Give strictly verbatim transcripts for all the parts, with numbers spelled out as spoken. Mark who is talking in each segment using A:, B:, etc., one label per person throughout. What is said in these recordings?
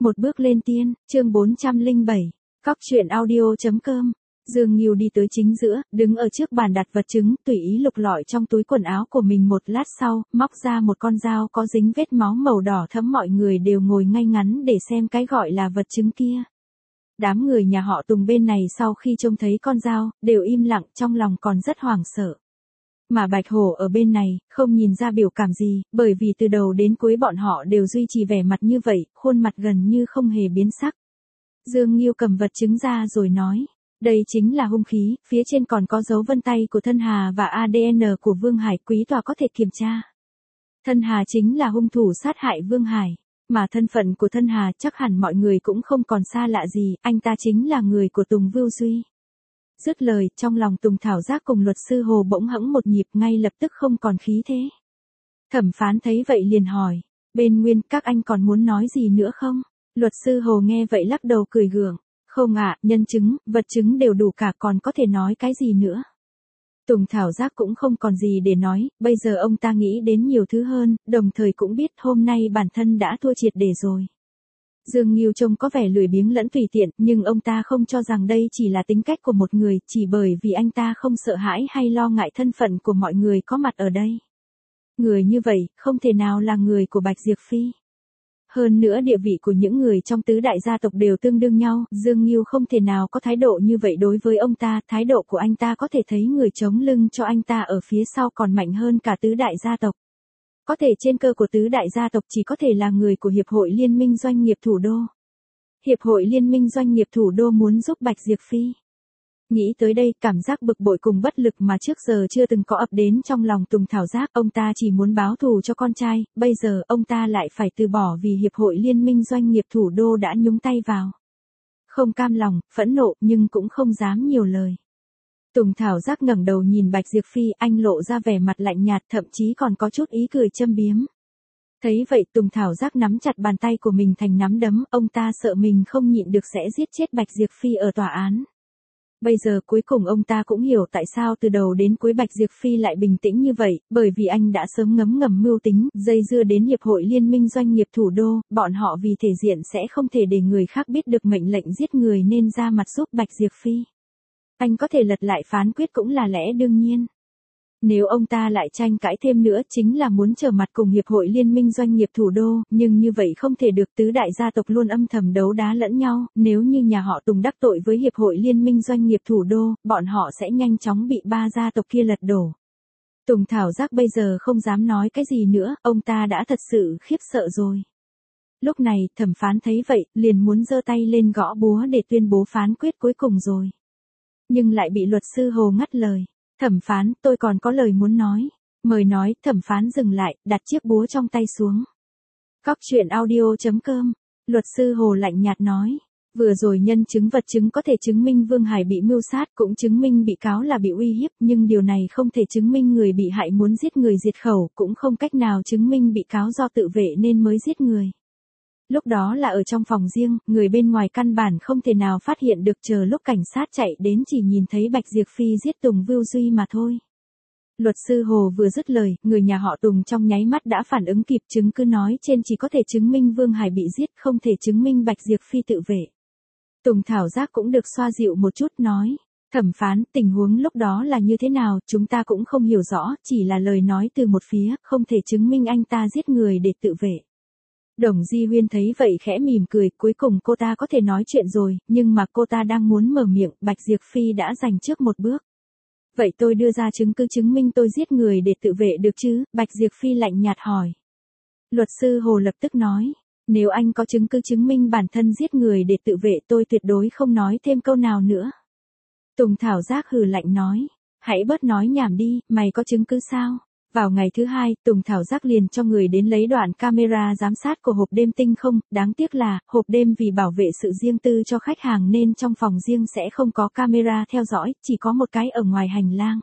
A: Một bước lên tiên, chương bốn trăm lẻ bảy, cóc truyện audio chấm com. Dương Nghiêu đi tới chính giữa, đứng ở trước bàn đặt vật chứng, tùy ý lục lọi trong túi quần áo của mình một lát sau, móc ra một con dao có dính vết máu màu đỏ thẫm. Mọi người đều ngồi ngay ngắn để xem cái gọi là vật chứng kia. Đám người nhà họ Tùng bên này sau khi trông thấy con dao, đều im lặng, trong lòng còn rất hoảng sợ. Mà Bạch Hổ ở bên này, không nhìn ra biểu cảm gì, bởi vì từ đầu đến cuối bọn họ đều duy trì vẻ mặt như vậy, khuôn mặt gần như không hề biến sắc. Dương Nghiêu cầm vật chứng ra rồi nói, đây chính là hung khí, phía trên còn có dấu vân tay của Thân Hà và a đê en của Vương Hải, quý tòa có thể kiểm tra. Thân Hà chính là hung thủ sát hại Vương Hải, mà thân phận của Thân Hà chắc hẳn mọi người cũng không còn xa lạ gì, anh ta chính là người của Tùng Vưu Duy. Dứt lời, trong lòng Tùng Thảo Giác cùng luật sư Hồ bỗng hẫng một nhịp, ngay lập tức không còn khí thế. Thẩm phán thấy vậy liền hỏi, bên Nguyên, các anh còn muốn nói gì nữa không? Luật sư Hồ nghe vậy lắc đầu cười gượng, không ạ, nhân chứng, vật chứng đều đủ cả, còn có thể nói cái gì nữa? Tùng Thảo Giác cũng không còn gì để nói, bây giờ ông ta nghĩ đến nhiều thứ hơn, đồng thời cũng biết hôm nay bản thân đã thua triệt để rồi. Dương Nghiêu trông có vẻ lười biếng lẫn tùy tiện, nhưng ông ta không cho rằng đây chỉ là tính cách của một người, chỉ bởi vì anh ta không sợ hãi hay lo ngại thân phận của mọi người có mặt ở đây. Người như vậy, không thể nào là người của Bạch Diệp Phi. Hơn nữa địa vị của những người trong tứ đại gia tộc đều tương đương nhau, Dương Nghiêu không thể nào có thái độ như vậy đối với ông ta, thái độ của anh ta có thể thấy người chống lưng cho anh ta ở phía sau còn mạnh hơn cả tứ đại gia tộc. Có thể trên cơ của tứ đại gia tộc chỉ có thể là người của Hiệp hội Liên minh Doanh nghiệp Thủ đô. Hiệp hội Liên minh Doanh nghiệp Thủ đô muốn giúp Bạch Diệp Phi. Nghĩ tới đây, cảm giác bực bội cùng bất lực mà trước giờ chưa từng có ập đến trong lòng Tùng Thảo Giác. Ông ta chỉ muốn báo thù cho con trai, bây giờ ông ta lại phải từ bỏ vì Hiệp hội Liên minh Doanh nghiệp Thủ đô đã nhúng tay vào. Không cam lòng, phẫn nộ, nhưng cũng không dám nhiều lời. Tùng Thảo Giác ngẩng đầu nhìn Bạch Diệp Phi, anh lộ ra vẻ mặt lạnh nhạt, thậm chí còn có chút ý cười châm biếm. Thấy vậy, Tùng Thảo Giác nắm chặt bàn tay của mình thành nắm đấm, ông ta sợ mình không nhịn được sẽ giết chết Bạch Diệp Phi ở tòa án. Bây giờ cuối cùng ông ta cũng hiểu tại sao từ đầu đến cuối Bạch Diệp Phi lại bình tĩnh như vậy, bởi vì anh đã sớm ngấm ngầm mưu tính, dây dưa đến Hiệp hội Liên minh Doanh nghiệp Thủ đô, bọn họ vì thể diện sẽ không thể để người khác biết được mệnh lệnh giết người nên ra mặt giúp Bạch Diệp Phi. Anh có thể lật lại phán quyết cũng là lẽ đương nhiên. Nếu ông ta lại tranh cãi thêm nữa chính là muốn trở mặt cùng Hiệp hội Liên minh Doanh nghiệp Thủ đô, nhưng như vậy không thể được, tứ đại gia tộc luôn âm thầm đấu đá lẫn nhau, nếu như nhà họ Tùng đắc tội với Hiệp hội Liên minh Doanh nghiệp Thủ đô, bọn họ sẽ nhanh chóng bị ba gia tộc kia lật đổ. Tùng Thảo Giác bây giờ không dám nói cái gì nữa, ông ta đã thật sự khiếp sợ rồi. Lúc này, thẩm phán thấy vậy, liền muốn giơ tay lên gõ búa để tuyên bố phán quyết cuối cùng rồi. Nhưng lại bị luật sư Hồ ngắt lời. Thẩm phán, tôi còn có lời muốn nói. Mời nói, thẩm phán dừng lại, đặt chiếc búa trong tay xuống. Cóc truyện audio chấm com. Luật sư Hồ lạnh nhạt nói. Vừa rồi nhân chứng vật chứng có thể chứng minh Vương Hải bị mưu sát, cũng chứng minh bị cáo là bị uy hiếp, nhưng điều này không thể chứng minh người bị hại muốn giết người diệt khẩu, cũng không cách nào chứng minh bị cáo do tự vệ nên mới giết người. Lúc đó là ở trong phòng riêng, người bên ngoài căn bản không thể nào phát hiện được, chờ lúc cảnh sát chạy đến chỉ nhìn thấy Bạch Diệp Phi giết Tùng Vưu Duy mà thôi. Luật sư Hồ vừa dứt lời, người nhà họ Tùng trong nháy mắt đã phản ứng kịp, chứng cứ nói trên chỉ có thể chứng minh Vương Hải bị giết, không thể chứng minh Bạch Diệp Phi tự vệ. Tùng Thảo Giác cũng được xoa dịu một chút nói, thẩm phán, tình huống lúc đó là như thế nào, chúng ta cũng không hiểu rõ, chỉ là lời nói từ một phía, không thể chứng minh anh ta giết người để tự vệ. Đồng Di Huyên thấy vậy khẽ mỉm cười, cuối cùng cô ta có thể nói chuyện rồi, nhưng mà cô ta đang muốn mở miệng, Bạch Diệp Phi đã giành trước một bước. Vậy tôi đưa ra chứng cứ chứng minh tôi giết người để tự vệ được chứ? Bạch Diệp Phi lạnh nhạt hỏi. Luật sư Hồ lập tức nói, nếu anh có chứng cứ chứng minh bản thân giết người để tự vệ tôi tuyệt đối không nói thêm câu nào nữa. Tùng Thảo Giác hừ lạnh nói, hãy bớt nói nhảm đi, mày có chứng cứ sao? Vào ngày thứ hai, Tùng Thảo Giác liền cho người đến lấy đoạn camera giám sát của hộp đêm tinh không, đáng tiếc là, hộp đêm vì bảo vệ sự riêng tư cho khách hàng nên trong phòng riêng sẽ không có camera theo dõi, chỉ có một cái ở ngoài hành lang.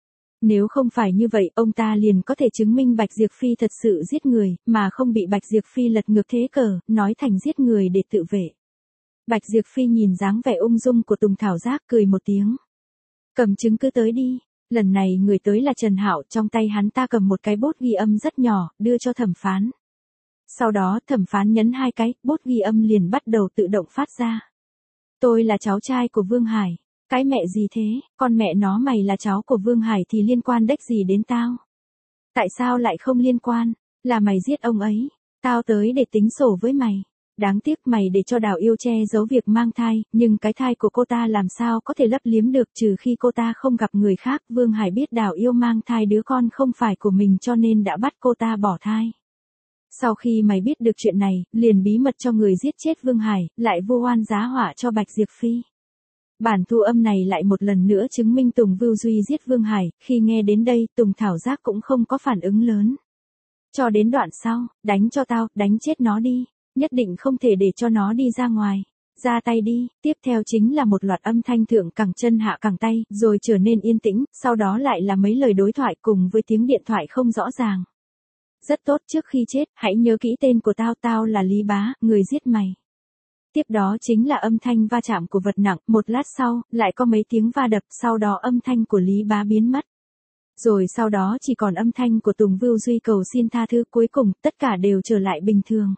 A: Nếu không phải như vậy, ông ta liền có thể chứng minh Bạch Diệp Phi thật sự giết người, mà không bị Bạch Diệp Phi lật ngược thế cờ, nói thành giết người để tự vệ. Bạch Diệp Phi nhìn dáng vẻ ung dung của Tùng Thảo Giác cười một tiếng. Cầm chứng cứ tới đi. Lần này người tới là Trần Hạo, trong tay hắn ta cầm một cái bút ghi âm rất nhỏ, đưa cho thẩm phán. Sau đó thẩm phán nhấn hai cái, bốt ghi âm liền bắt đầu tự động phát ra. Tôi là cháu trai của Vương Hải. Cái mẹ gì thế, con mẹ nó mày là cháu của Vương Hải thì liên quan đếch gì đến tao? Tại sao lại không liên quan? Là mày giết ông ấy. Tao tới để tính sổ với mày. Đáng tiếc mày để cho Đào Yêu che giấu việc mang thai, nhưng cái thai của cô ta làm sao có thể lấp liếm được trừ khi cô ta không gặp người khác. Vương Hải biết Đào Yêu mang thai đứa con không phải của mình cho nên đã bắt cô ta bỏ thai. Sau khi mày biết được chuyện này, liền bí mật cho người giết chết Vương Hải, lại vu oan giá họa cho Bạch Diệp Phi. Bản thu âm này lại một lần nữa chứng minh Tùng Vưu Duy giết Vương Hải, khi nghe đến đây Tùng Thảo Giác cũng không có phản ứng lớn. Cho đến đoạn sau, đánh cho tao, đánh chết nó đi, nhất định không thể để cho nó đi ra ngoài. Ra tay đi, tiếp theo chính là một loạt âm thanh thượng cẳng chân hạ cẳng tay, rồi trở nên yên tĩnh, sau đó lại là mấy lời đối thoại cùng với tiếng điện thoại không rõ ràng. Rất tốt, trước khi chết, hãy nhớ kỹ tên của tao, tao là Lý Bá, người giết mày. Tiếp đó chính là âm thanh va chạm của vật nặng, một lát sau, lại có mấy tiếng va đập, sau đó âm thanh của Lý Bá biến mất. Rồi sau đó chỉ còn âm thanh của Tùng Vưu Duy cầu xin tha thứ, cuối cùng, tất cả đều trở lại bình thường.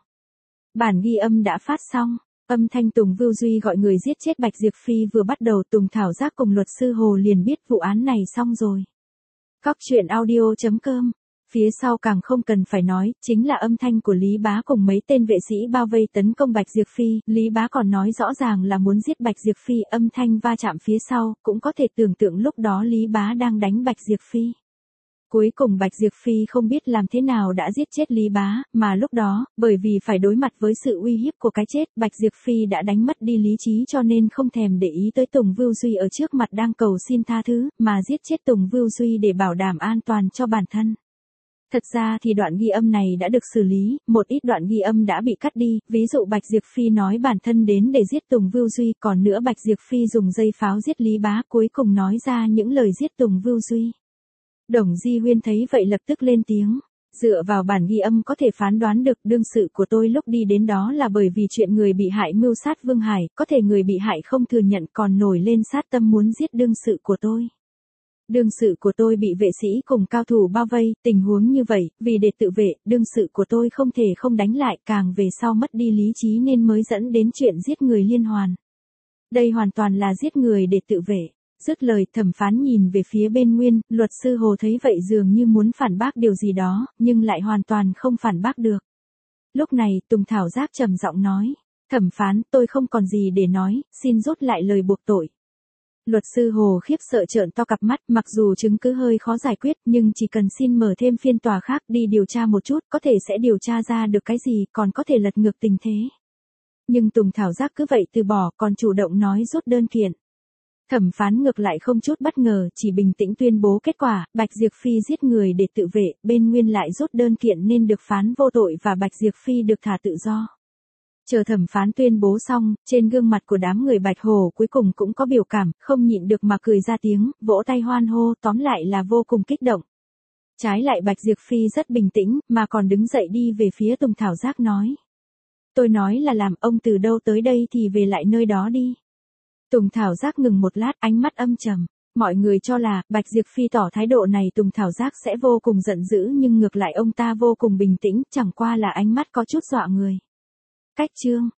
A: Bản ghi âm đã phát xong, âm thanh Tùng Vưu Duy gọi người giết chết Bạch Diệp Phi vừa bắt đầu, Tùng Thảo Giác cùng luật sư Hồ liền biết vụ án này xong rồi. Cóc truyện audio chấm com. Phía sau càng không cần phải nói, chính là âm thanh của Lý Bá cùng mấy tên vệ sĩ bao vây tấn công Bạch Diệp Phi, Lý Bá còn nói rõ ràng là muốn giết Bạch Diệp Phi, âm thanh va chạm phía sau, cũng có thể tưởng tượng lúc đó Lý Bá đang đánh Bạch Diệp Phi. Cuối cùng Bạch Diệp Phi không biết làm thế nào đã giết chết Lý Bá, mà lúc đó, bởi vì phải đối mặt với sự uy hiếp của cái chết, Bạch Diệp Phi đã đánh mất đi lý trí cho nên không thèm để ý tới Tùng Vưu Duy ở trước mặt đang cầu xin tha thứ, mà giết chết Tùng Vưu Duy để bảo đảm an toàn cho bản thân. Thật ra thì đoạn ghi âm này đã được xử lý, một ít đoạn ghi âm đã bị cắt đi, ví dụ Bạch Diệp Phi nói bản thân đến để giết Tùng Vưu Duy, còn nữa Bạch Diệp Phi dùng dây pháo giết Lý Bá, cuối cùng nói ra những lời giết Tùng Vưu Duy. Đồng Di Huyên thấy vậy lập tức lên tiếng. Dựa vào bản ghi âm có thể phán đoán được đương sự của tôi lúc đi đến đó là bởi vì chuyện người bị hại mưu sát Vương Hải, có thể người bị hại không thừa nhận còn nổi lên sát tâm muốn giết đương sự của tôi. Đương sự của tôi bị vệ sĩ cùng cao thủ bao vây, tình huống như vậy, vì để tự vệ, đương sự của tôi không thể không đánh lại, càng về sau mất đi lý trí nên mới dẫn đến chuyện giết người liên hoàn. Đây hoàn toàn là giết người để tự vệ. Dứt lời, thẩm phán nhìn về phía bên Nguyên, luật sư Hồ thấy vậy dường như muốn phản bác điều gì đó, nhưng lại hoàn toàn không phản bác được. Lúc này, Tùng Thảo Giác trầm giọng nói, thẩm phán, tôi không còn gì để nói, xin rút lại lời buộc tội. Luật sư Hồ khiếp sợ trợn to cặp mắt, mặc dù chứng cứ hơi khó giải quyết, nhưng chỉ cần xin mở thêm phiên tòa khác đi điều tra một chút, có thể sẽ điều tra ra được cái gì, còn có thể lật ngược tình thế. Nhưng Tùng Thảo Giác cứ vậy từ bỏ, còn chủ động nói rút đơn kiện. Thẩm phán ngược lại không chút bất ngờ, chỉ bình tĩnh tuyên bố kết quả, Bạch Diệp Phi giết người để tự vệ, bên Nguyên lại rút đơn kiện nên được phán vô tội và Bạch Diệp Phi được thả tự do. Chờ thẩm phán tuyên bố xong, trên gương mặt của đám người Bạch Hồ cuối cùng cũng có biểu cảm, không nhịn được mà cười ra tiếng, vỗ tay hoan hô, tóm lại là vô cùng kích động. Trái lại Bạch Diệp Phi rất bình tĩnh, mà còn đứng dậy đi về phía Tùng Thảo Giác nói. Tôi nói là làm, ông từ đâu tới đây thì về lại nơi đó đi. Tùng Thảo Giác ngừng một lát, ánh mắt âm trầm. Mọi người cho là, Bạch Diệp Phi tỏ thái độ này Tùng Thảo Giác sẽ vô cùng giận dữ nhưng ngược lại ông ta vô cùng bình tĩnh, chẳng qua là ánh mắt có chút dọa người. Cách chương